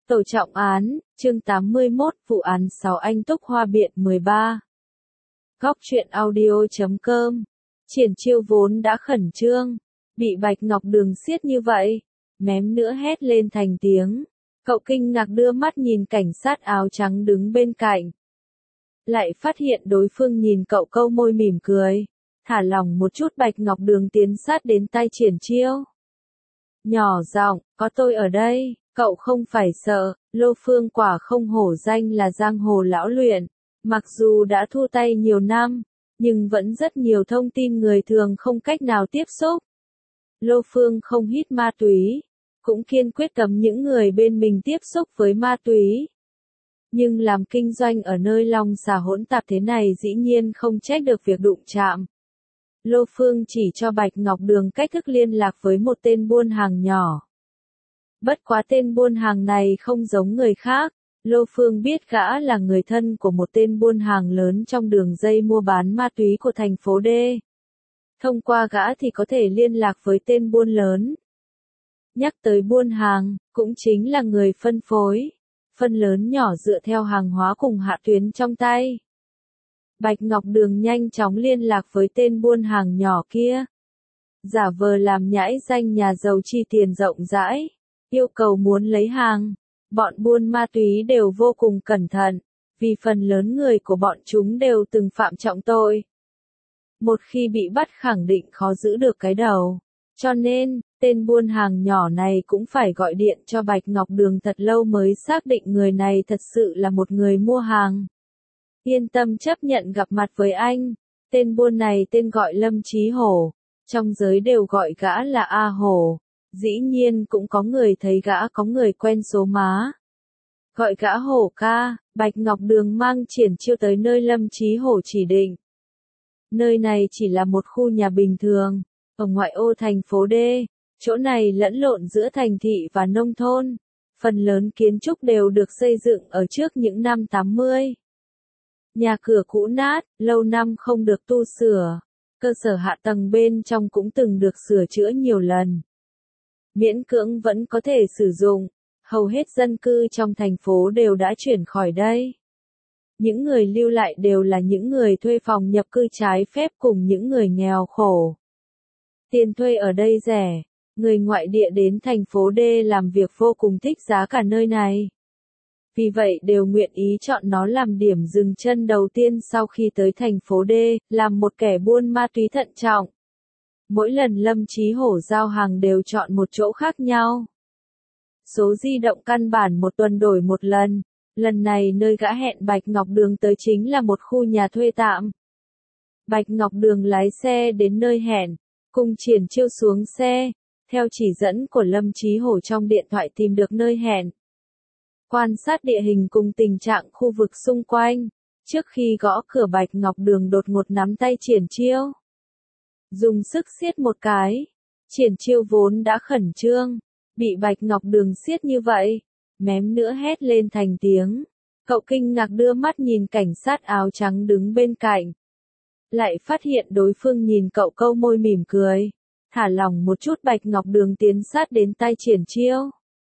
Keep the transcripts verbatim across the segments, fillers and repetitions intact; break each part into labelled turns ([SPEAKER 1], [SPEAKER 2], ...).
[SPEAKER 1] Tổ trọng án, chương tám mươi mốt, vụ án sáu anh túc Hoa Biện mười ba. Góc truyện audio chấm com. Triển Chiêu vốn đã khẩn trương, bị Bạch Ngọc Đường siết như vậy, mém nữa hét lên thành tiếng. Cậu kinh ngạc đưa mắt nhìn cảnh sát áo trắng đứng bên cạnh. Lại phát hiện đối phương nhìn cậu câu môi mỉm cười, thả lỏng một chút. Bạch Ngọc Đường tiến sát đến tay Triển Chiêu. Nhỏ giọng, có tôi ở đây, cậu không phải sợ. Lô Phương quả không hổ danh là giang hồ lão luyện, mặc dù đã thu tay nhiều năm, nhưng vẫn rất nhiều thông tin người thường không cách nào tiếp xúc. Lô Phương không hít ma túy, cũng kiên quyết cấm những người bên mình tiếp xúc với ma túy. Nhưng làm kinh doanh ở nơi long xà hỗn tạp thế này dĩ nhiên không trách được việc đụng chạm. Lô Phương chỉ cho Bạch Ngọc Đường cách thức liên lạc với một tên buôn hàng nhỏ. Bất quá tên buôn hàng này không giống người khác, Lô Phương biết gã là người thân của một tên buôn hàng lớn trong đường dây mua bán ma túy của thành phố D. Thông qua gã thì có thể liên lạc với tên buôn lớn. Nhắc tới buôn hàng, cũng chính là người phân phối, phân lớn nhỏ dựa theo hàng hóa cùng hạ tuyến trong tay. Bạch Ngọc Đường nhanh chóng liên lạc với tên buôn hàng nhỏ kia. Giả vờ làm nhãi danh nhà giàu chi tiền rộng rãi, yêu cầu muốn lấy hàng. Bọn buôn ma túy đều vô cùng cẩn thận, vì phần lớn người của bọn chúng đều từng phạm trọng tội. Một khi bị bắt khẳng định khó giữ được cái đầu. Cho nên, tên buôn hàng nhỏ này cũng phải gọi điện cho Bạch Ngọc Đường thật lâu mới xác định người này thật sự là một người mua hàng. Yên tâm chấp nhận gặp mặt với anh. Tên buôn này tên gọi Lâm Chí Hổ, trong giới đều gọi gã là A Hổ. Dĩ nhiên cũng có người thấy gã có người quen số má. Gọi gã Hổ ca. Bạch Ngọc Đường mang Triển Chiêu tới nơi Lâm Chí Hổ chỉ định. Nơi này chỉ là một khu nhà bình thường, ở ngoại ô thành phố D. Chỗ này lẫn lộn giữa thành thị và nông thôn. Phần lớn kiến trúc đều được xây dựng ở trước những năm tám mươi. Nhà cửa cũ nát, lâu năm không được tu sửa. Cơ sở hạ tầng bên trong cũng từng được sửa chữa nhiều lần. Miễn cưỡng vẫn có thể sử dụng, hầu hết dân cư trong thành phố đều đã chuyển khỏi đây. Những người lưu lại đều là những người thuê phòng nhập cư trái phép cùng những người nghèo khổ. Tiền thuê ở đây rẻ, người ngoại địa đến thành phố D làm việc vô cùng thích giá cả nơi này. Vì vậy đều nguyện ý chọn nó làm điểm dừng chân đầu tiên sau khi tới thành phố D, làm một kẻ buôn ma túy thận trọng. Mỗi lần Lâm Chí Hổ giao hàng đều chọn một chỗ khác nhau. Số di động căn bản một tuần đổi một lần. Lần này nơi gã hẹn Bạch Ngọc Đường tới chính là một khu nhà thuê tạm. Bạch Ngọc Đường lái xe đến nơi hẹn, cùng Triển Chiêu xuống xe, theo chỉ dẫn của Lâm Chí Hổ trong điện thoại tìm được nơi hẹn. Quan sát địa hình cùng tình trạng khu vực xung quanh, trước khi gõ cửa Bạch Ngọc Đường đột ngột nắm tay Triển Chiêu. Dùng sức siết một cái, Triển Chiêu vốn đã khẩn trương, bị Bạch Ngọc Đường siết như vậy, mém nữa hét lên thành tiếng. Cậu kinh ngạc đưa mắt nhìn cảnh sát áo trắng đứng bên cạnh. Lại phát hiện đối phương nhìn cậu câu môi mỉm cười, thả lỏng một chút. Bạch Ngọc Đường tiến sát đến tay Triển Chiêu.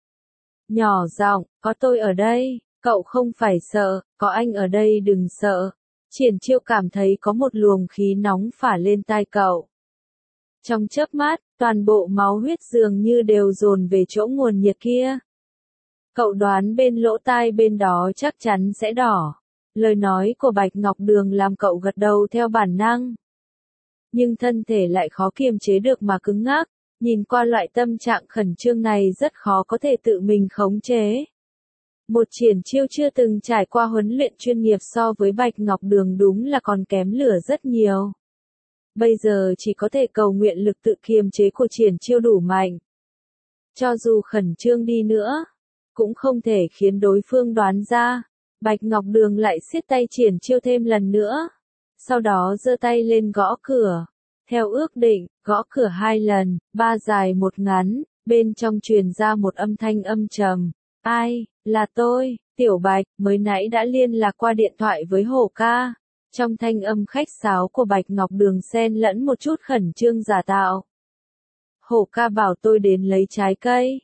[SPEAKER 1] Nhỏ giọng, có tôi ở đây, cậu không phải sợ, có anh ở đây đừng sợ. Triển Chiêu cảm thấy có một luồng khí nóng phả lên tai cậu. Trong chớp mắt, toàn bộ máu huyết dường như đều dồn về chỗ nguồn nhiệt kia. Cậu đoán bên lỗ tai bên đó chắc chắn sẽ đỏ. Lời nói của Bạch Ngọc Đường làm cậu gật đầu theo bản năng. Nhưng thân thể lại khó kiềm chế được mà cứng ngắc. Nhìn qua loại tâm trạng khẩn trương này rất khó có thể tự mình khống chế. Một Triển Chiêu chưa từng trải qua huấn luyện chuyên nghiệp so với Bạch Ngọc Đường đúng là còn kém lửa rất nhiều. Bây giờ chỉ có thể cầu nguyện lực tự kiềm chế của Triển Chiêu đủ mạnh. Cho dù khẩn trương đi nữa, cũng không thể khiến đối phương đoán ra. Bạch Ngọc Đường lại siết tay Triển Chiêu thêm lần nữa. Sau đó giơ tay lên gõ cửa. Theo ước định, gõ cửa hai lần, ba dài một ngắn, bên trong truyền ra một âm thanh âm trầm. Ai, là tôi, Tiểu Bạch, mới nãy đã liên lạc qua điện thoại với Hổ ca. Trong thanh âm khách sáo của Bạch Ngọc Đường xen lẫn một chút khẩn trương giả tạo. Hổ ca bảo tôi đến lấy trái cây.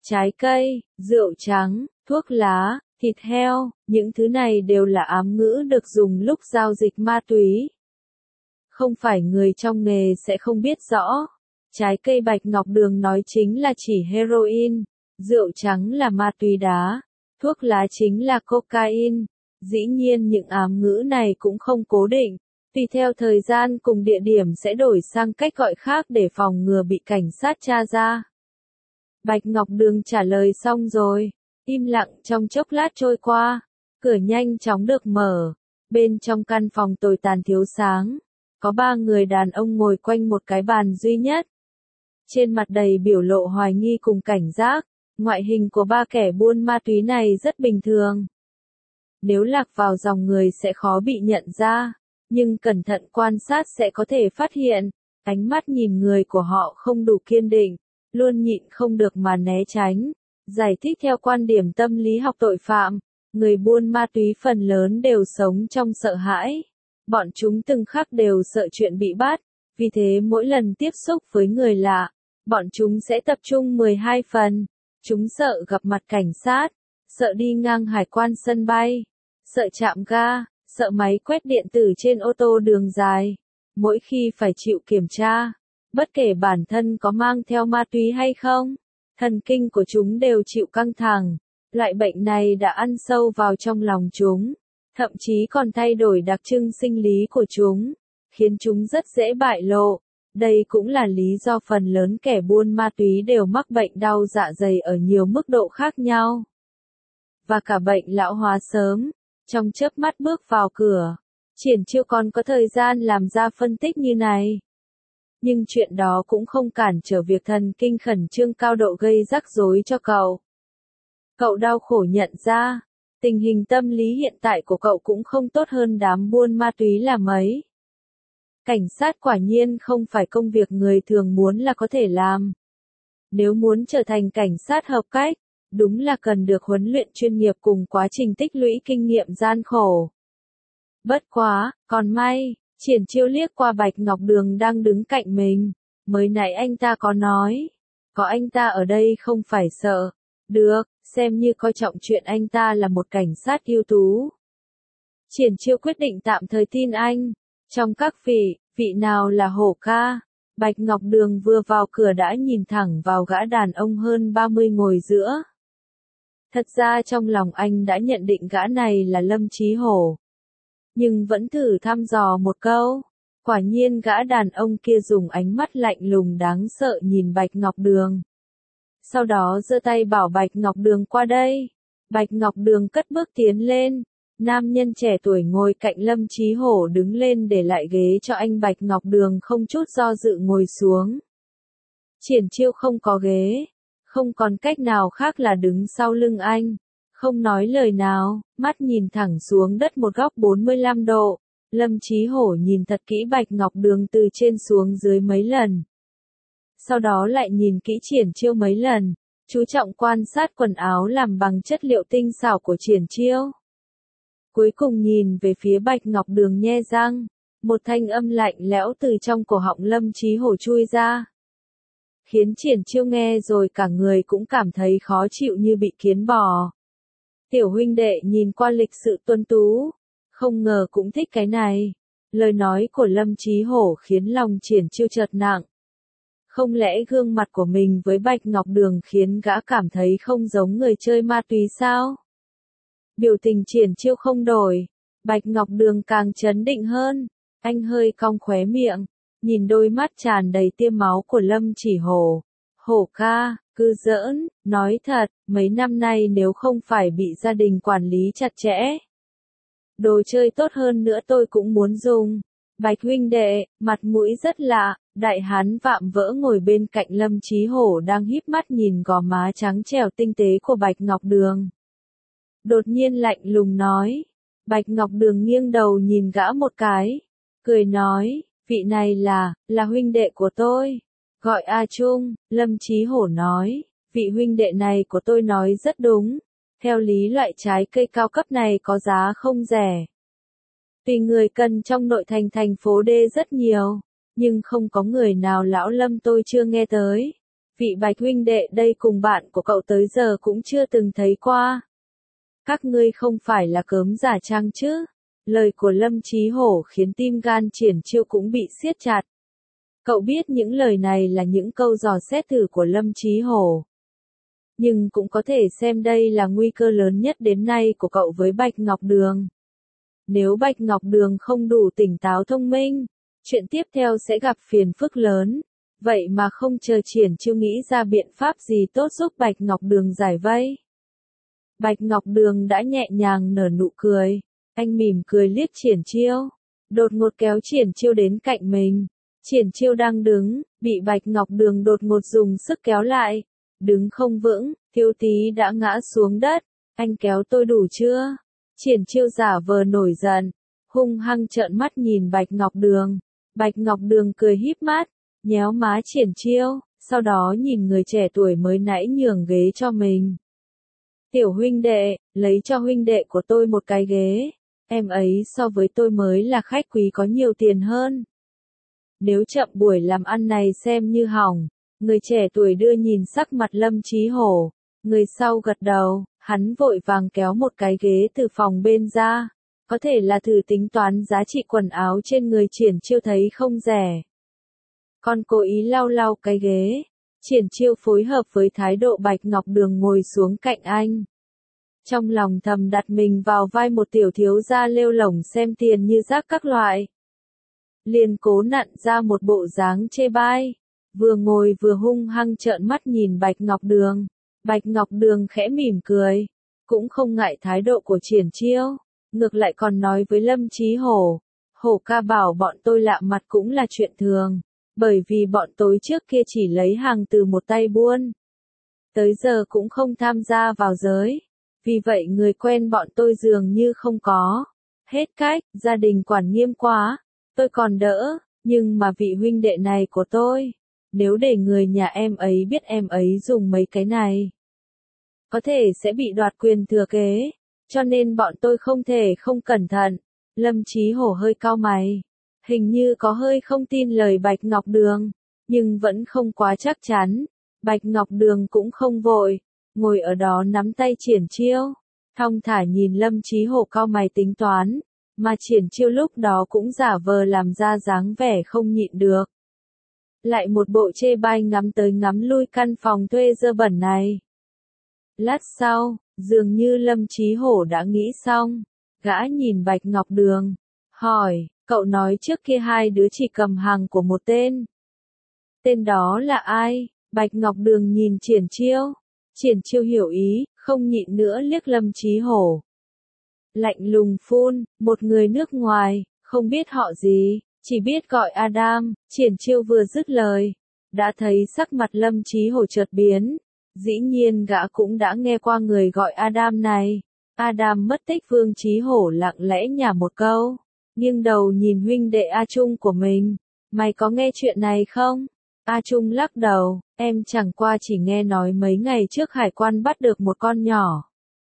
[SPEAKER 1] trái cây, rượu trắng, thuốc lá, thịt heo, những thứ này đều là ám ngữ được dùng lúc giao dịch ma túy. Không phải người trong nghề sẽ không biết rõ. Trái cây bạch ngọc đường nói chính là chỉ heroin, rượu trắng là ma túy đá, thuốc lá chính là cocaine. Dĩ nhiên những ám ngữ này cũng không cố định, tùy theo thời gian cùng địa điểm sẽ đổi sang cách gọi khác để phòng ngừa bị cảnh sát tra ra. Bạch Ngọc Đường trả lời xong rồi, im lặng trong chốc lát trôi qua, cửa nhanh chóng được mở. Bên trong căn phòng tồi tàn thiếu sáng, có ba người đàn ông ngồi quanh một cái bàn duy nhất. Trên mặt đầy biểu lộ hoài nghi cùng cảnh giác, ngoại hình của ba kẻ buôn ma túy này rất bình thường. Nếu lạc vào dòng người sẽ khó bị nhận ra, nhưng cẩn thận quan sát sẽ có thể phát hiện, ánh mắt nhìn người của họ không đủ kiên định, luôn nhịn không được mà né tránh. Giải thích theo quan điểm tâm lý học tội phạm, người buôn ma túy phần lớn đều sống trong sợ hãi. Bọn chúng từng khắc đều sợ chuyện bị bắt, vì thế mỗi lần tiếp xúc với người lạ, bọn chúng sẽ tập trung mười hai phần. Chúng sợ gặp mặt cảnh sát, sợ đi ngang hải quan sân bay, sợ chạm ga, sợ máy quét điện tử trên ô tô đường dài. Mỗi khi phải chịu kiểm tra, bất kể bản thân có mang theo ma túy hay không, thần kinh của chúng đều chịu căng thẳng. Loại bệnh này đã ăn sâu vào trong lòng chúng, thậm chí còn thay đổi đặc trưng sinh lý của chúng, khiến chúng rất dễ bại lộ. Đây cũng là lý do phần lớn kẻ buôn ma túy đều mắc bệnh đau dạ dày ở nhiều mức độ khác nhau. Và cả bệnh lão hóa sớm, trong chớp mắt bước vào cửa. Triển Chiêu còn có thời gian làm ra phân tích như này. Nhưng chuyện đó cũng không cản trở việc thần kinh khẩn trương cao độ gây rắc rối cho cậu. Cậu đau khổ nhận ra, tình hình tâm lý hiện tại của cậu cũng không tốt hơn đám buôn ma túy là mấy. Cảnh sát quả nhiên không phải công việc người thường muốn là có thể làm. Nếu muốn trở thành cảnh sát hợp cách, đúng là cần được huấn luyện chuyên nghiệp cùng quá trình tích lũy kinh nghiệm gian khổ. Bất quá, còn may, Triển Chiêu liếc qua Bạch Ngọc Đường đang đứng cạnh mình. Mới nãy anh ta có nói, có anh ta ở đây không phải sợ. Được, xem như coi trọng chuyện anh ta là một cảnh sát ưu tú. Triển Chiêu quyết định tạm thời tin anh. Trong các vị, vị nào là Hổ ca? Bạch Ngọc Đường vừa vào cửa đã nhìn thẳng vào gã đàn ông hơn ba mươi ngồi giữa. Thật ra trong lòng anh đã nhận định gã này là Lâm Chí Hổ. Nhưng vẫn thử thăm dò một câu. Quả nhiên gã đàn ông kia dùng ánh mắt lạnh lùng đáng sợ nhìn Bạch Ngọc Đường. Sau đó giơ tay bảo Bạch Ngọc Đường qua đây. Bạch Ngọc Đường cất bước tiến lên. Nam nhân trẻ tuổi ngồi cạnh Lâm Chí Hổ đứng lên để lại ghế cho anh. Bạch Ngọc Đường không chút do dự ngồi xuống. Triển Chiêu không có ghế, không còn cách nào khác là đứng sau lưng anh, không nói lời nào, mắt nhìn thẳng xuống đất một góc bốn mươi lăm độ. Lâm Chí Hổ nhìn thật kỹ Bạch Ngọc Đường từ trên xuống dưới mấy lần. Sau đó lại nhìn kỹ Triển Chiêu mấy lần, chú trọng quan sát quần áo làm bằng chất liệu tinh xảo của Triển Chiêu. Cuối cùng nhìn về phía Bạch Ngọc Đường nhe răng, một thanh âm lạnh lẽo từ trong cổ họng Lâm Chí Hổ chui ra. Khiến Triển Chiêu nghe rồi cả người cũng cảm thấy khó chịu như bị kiến bò. Tiểu huynh đệ nhìn qua lịch sự tuân tú, không ngờ cũng thích cái này. Lời nói của Lâm Chí Hổ khiến lòng Triển Chiêu chợt nặng. Không lẽ gương mặt của mình với Bạch Ngọc Đường khiến gã cảm thấy không giống người chơi ma túy sao? Biểu tình Triển Chiêu không đổi, Bạch Ngọc Đường càng chấn định hơn, anh hơi cong khóe miệng, nhìn đôi mắt tràn đầy tia máu của Lâm Chỉ Hổ. Hổ ca, cứ giỡn, nói thật, mấy năm nay nếu không phải bị gia đình quản lý chặt chẽ, đồ chơi tốt hơn nữa tôi cũng muốn dùng. Bạch huynh đệ, mặt mũi rất lạ. Đại hán vạm vỡ ngồi bên cạnh Lâm Chí Hổ đang híp mắt nhìn gò má trắng trẻo tinh tế của Bạch Ngọc Đường. Đột nhiên lạnh lùng nói. Bạch Ngọc Đường nghiêng đầu nhìn gã một cái, cười nói, vị này là, là huynh đệ của tôi. Gọi A Trung. Lâm Chí Hổ nói, vị huynh đệ này của tôi nói rất đúng. Theo lý loại trái cây cao cấp này có giá không rẻ. Tuy người cần trong nội thành thành phố D rất nhiều, nhưng không có người nào lão Lâm tôi chưa nghe tới. Vị Bạch huynh đệ đây cùng bạn của cậu tới giờ cũng chưa từng thấy qua. Các ngươi không phải là cớm giả trang chứ? Lời của Lâm Chí Hổ khiến tim gan Triển Chiêu cũng bị siết chặt. Cậu biết những lời này là những câu dò xét thử của Lâm Chí Hổ. Nhưng cũng có thể xem đây là nguy cơ lớn nhất đến nay của cậu với Bạch Ngọc Đường. Nếu Bạch Ngọc Đường không đủ tỉnh táo thông minh, chuyện tiếp theo sẽ gặp phiền phức lớn. Vậy mà không chờ Triển Chiêu nghĩ ra biện pháp gì tốt giúp Bạch Ngọc Đường giải vây. Bạch Ngọc Đường đã nhẹ nhàng nở nụ cười. Anh mỉm cười liếc Triển Chiêu. Đột ngột kéo Triển Chiêu đến cạnh mình. Triển Chiêu đang đứng, bị Bạch Ngọc Đường đột ngột dùng sức kéo lại. Đứng không vững, thiếu tí đã ngã xuống đất. Anh kéo tôi đủ chưa? Triển Chiêu giả vờ nổi giận, hung hăng trợn mắt nhìn Bạch Ngọc Đường. Bạch Ngọc Đường cười híp mắt, nhéo má Triển Chiêu, sau đó nhìn người trẻ tuổi mới nãy nhường ghế cho mình. Tiểu huynh đệ, lấy cho huynh đệ của tôi một cái ghế. Em ấy so với tôi mới là khách quý có nhiều tiền hơn. Nếu chậm buổi làm ăn này xem như hỏng. Người trẻ tuổi đưa nhìn sắc mặt Lâm Chí Hổ. Người sau gật đầu, hắn vội vàng kéo một cái ghế từ phòng bên ra. Có thể là thử tính toán giá trị quần áo trên người Triển Chiêu thấy không rẻ. Còn cố ý lau lau cái ghế. Triển Chiêu phối hợp với thái độ Bạch Ngọc Đường ngồi xuống cạnh anh. Trong lòng thầm đặt mình vào vai một tiểu thiếu gia lêu lổng xem tiền như rác các loại. Liền cố nặn ra một bộ dáng chê bai. Vừa ngồi vừa hung hăng trợn mắt nhìn Bạch Ngọc Đường. Bạch Ngọc Đường khẽ mỉm cười. Cũng không ngại thái độ của Triển Chiêu. Ngược lại còn nói với Lâm Chí Hổ. Hổ ca bảo bọn tôi lạ mặt cũng là chuyện thường. Bởi vì bọn tối trước kia chỉ lấy hàng từ một tay buôn. Tới giờ cũng không tham gia vào giới. Vì vậy người quen bọn tôi dường như không có. Hết cách, gia đình quản nghiêm quá. Tôi còn đỡ, nhưng mà vị huynh đệ này của tôi. Nếu để người nhà em ấy biết em ấy dùng mấy cái này. Có thể sẽ bị đoạt quyền thừa kế. Cho nên bọn tôi không thể không cẩn thận. Lâm Chí Hổ hơi cau mày. Hình như có hơi không tin lời Bạch Ngọc Đường. Nhưng vẫn không quá chắc chắn. Bạch Ngọc Đường cũng không vội. Ngồi ở đó nắm tay Triển Chiêu. Thong thả nhìn Lâm Chí Hổ cau mày tính toán. Mà Triển Chiêu lúc đó cũng giả vờ làm ra dáng vẻ không nhịn được. Lại một bộ chê bai ngắm tới ngắm lui căn phòng thuê dơ bẩn này. Lát sau, dường như Lâm Chí Hổ đã nghĩ xong. Gã nhìn Bạch Ngọc Đường. Hỏi, cậu nói trước kia hai đứa chỉ cầm hàng của một tên. Tên đó là ai? Bạch Ngọc Đường nhìn Triển Chiêu. Triển Chiêu hiểu ý, không nhịn nữa liếc Lâm Chí Hổ. Lạnh lùng phun, một người nước ngoài, không biết họ gì, chỉ biết gọi Adam. Triển Chiêu vừa dứt lời, đã thấy sắc mặt Lâm Chí Hổ chợt biến. Dĩ nhiên gã cũng đã nghe qua người gọi Adam này. Adam mất tích. Vương Chí Hổ lặng lẽ nhả một câu, nghiêng đầu nhìn huynh đệ A Trung của mình. Mày có nghe chuyện này không? A Trung lắc đầu, em chẳng qua chỉ nghe nói mấy ngày trước hải quan bắt được một con nhỏ.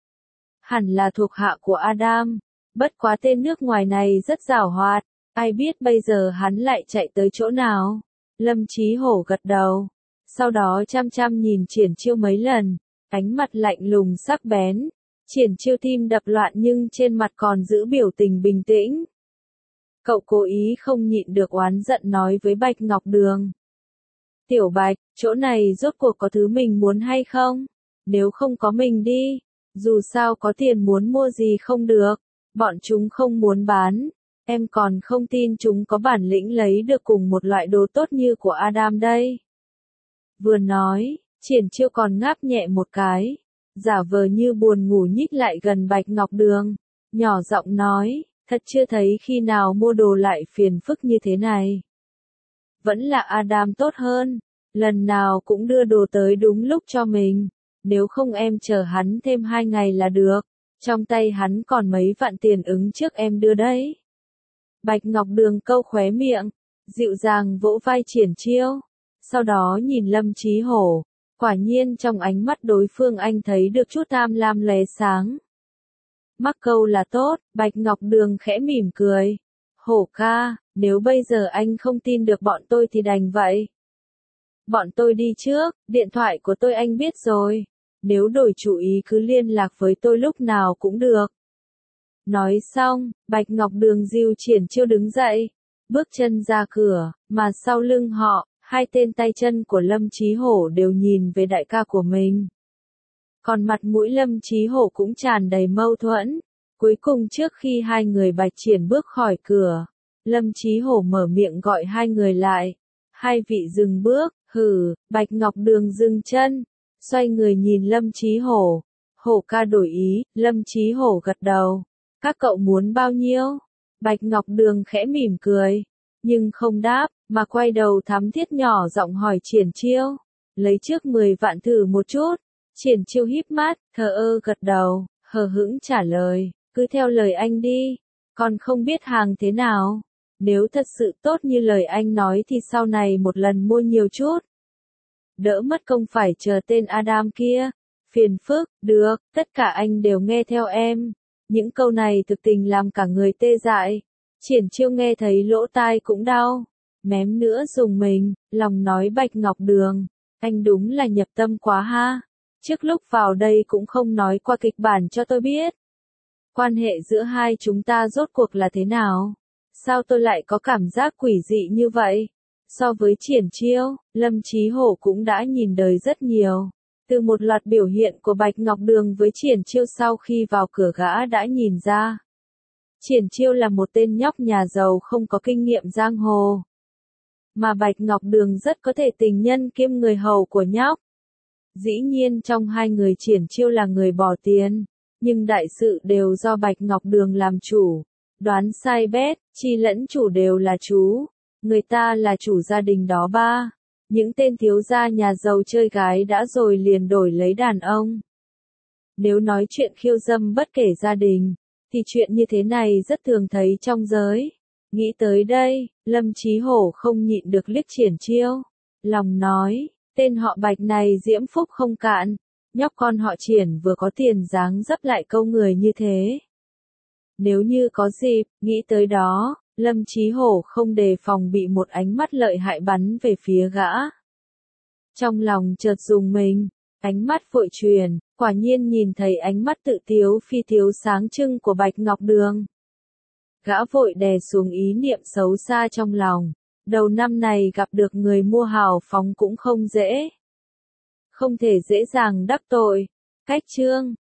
[SPEAKER 1] Hẳn là thuộc hạ của Adam. Bất quá tên nước ngoài này rất giàu hoạt. Ai biết bây giờ hắn lại chạy tới chỗ nào? Lâm Chí Hổ gật đầu. Sau đó chăm chăm nhìn Triển Chiêu mấy lần. Ánh mặt lạnh lùng sắc bén. Triển Chiêu tim đập loạn nhưng trên mặt còn giữ biểu tình bình tĩnh. Cậu cố ý không nhịn được oán giận nói với Bạch Ngọc Đường. Tiểu Bạch, chỗ này rốt cuộc có thứ mình muốn hay không? Nếu không có mình đi. Dù sao có tiền muốn mua gì không được. Bọn chúng không muốn bán. Em còn không tin chúng có bản lĩnh lấy được cùng một loại đồ tốt như của Adam đây. Vừa nói, Triển Chiêu còn ngáp nhẹ một cái. Giả vờ như buồn ngủ nhích lại gần Bạch Ngọc Đường. Nhỏ giọng nói, thật chưa thấy khi nào mua đồ lại phiền phức như thế này. Vẫn là Adam tốt hơn. Lần nào cũng đưa đồ tới đúng lúc cho mình. Nếu không em chờ hắn thêm hai ngày là được. Trong tay hắn còn mấy vạn tiền ứng trước em đưa đấy. Bạch Ngọc Đường câu khóe miệng, dịu dàng vỗ vai Triển Chiêu. Sau đó nhìn Lâm Chí Hổ. Quả nhiên trong ánh mắt đối phương anh thấy được chút tham lam lóe sáng. Mắc câu là tốt. Bạch Ngọc Đường khẽ mỉm cười. Hổ ca, nếu bây giờ anh không tin được bọn tôi thì đành vậy. Bọn tôi đi trước, điện thoại của tôi anh biết rồi. Nếu đổi chủ ý cứ liên lạc với tôi lúc nào cũng được. Nói xong, Bạch Ngọc Đường dìu Triển Chiêu đứng dậy, bước chân ra cửa, mà sau lưng họ, hai tên tay chân của Lâm Chí Hổ đều nhìn về đại ca của mình. Còn mặt mũi Lâm Chí Hổ cũng tràn đầy mâu thuẫn. Cuối cùng trước khi hai người Bạch Triển bước khỏi cửa, Lâm Chí Hổ mở miệng gọi hai người lại. Hai vị dừng bước, hừ, Bạch Ngọc Đường dừng chân, xoay người nhìn Lâm Chí Hổ. Hổ ca đổi ý, Lâm Chí Hổ gật đầu. Các cậu muốn bao nhiêu? Bạch Ngọc Đường khẽ mỉm cười, nhưng không đáp, mà quay đầu thắm thiết nhỏ giọng hỏi Triển Chiêu. Lấy trước mười vạn thử một chút. Triển Chiêu híp mắt, thờ ơ gật đầu, hờ hững trả lời, cứ theo lời anh đi, còn không biết hàng thế nào. Nếu thật sự tốt như lời anh nói thì sau này một lần mua nhiều chút. Đỡ mất công phải chờ tên Adam kia. Phiền phức, được, tất cả anh đều nghe theo em. Những câu này thực tình làm cả người tê dại. Triển Chiêu nghe thấy lỗ tai cũng đau. Mém nữa dùng mình, lòng nói Bạch Ngọc Đường. Anh đúng là nhập tâm quá ha. Trước lúc vào đây cũng không nói qua kịch bản cho tôi biết. Quan hệ giữa hai chúng ta rốt cuộc là thế nào? Sao tôi lại có cảm giác quỷ dị như vậy? So với Triển Chiêu, Lâm Chí Hổ cũng đã nhìn đời rất nhiều. Từ một loạt biểu hiện của Bạch Ngọc Đường với Triển Chiêu sau khi vào cửa gã đã nhìn ra. Triển Chiêu là một tên nhóc nhà giàu không có kinh nghiệm giang hồ. Mà Bạch Ngọc Đường rất có thể tình nhân kiêm người hầu của nhóc. Dĩ nhiên trong hai người Triển Chiêu là người bỏ tiền, nhưng đại sự đều do Bạch Ngọc Đường làm chủ. Đoán sai bét, chi lẫn chủ đều là chú. Người ta là chủ gia đình đó ba. Những tên thiếu gia nhà giàu chơi gái đã rồi liền đổi lấy đàn ông. Nếu nói chuyện khiêu dâm bất kể gia đình, thì chuyện như thế này rất thường thấy trong giới. Nghĩ tới đây, Lâm Chí Hổ không nhịn được liếc Triển Chiêu. Lòng nói, tên họ Bạch này diễm phúc không cạn. Nhóc con họ Triển vừa có tiền dáng dấp lại câu người như thế. Nếu như có dịp, nghĩ tới đó, Lâm Chí Hổ không đề phòng bị một ánh mắt lợi hại bắn về phía gã. Trong lòng chợt rùng mình, ánh mắt vội truyền, quả nhiên nhìn thấy ánh mắt tự tiếu phi tiếu sáng trưng của Bạch Ngọc Đường. Gã vội đè xuống ý niệm xấu xa trong lòng, đầu năm này gặp được người mua hào phóng cũng không dễ. Không thể dễ dàng đắc tội. Cách chương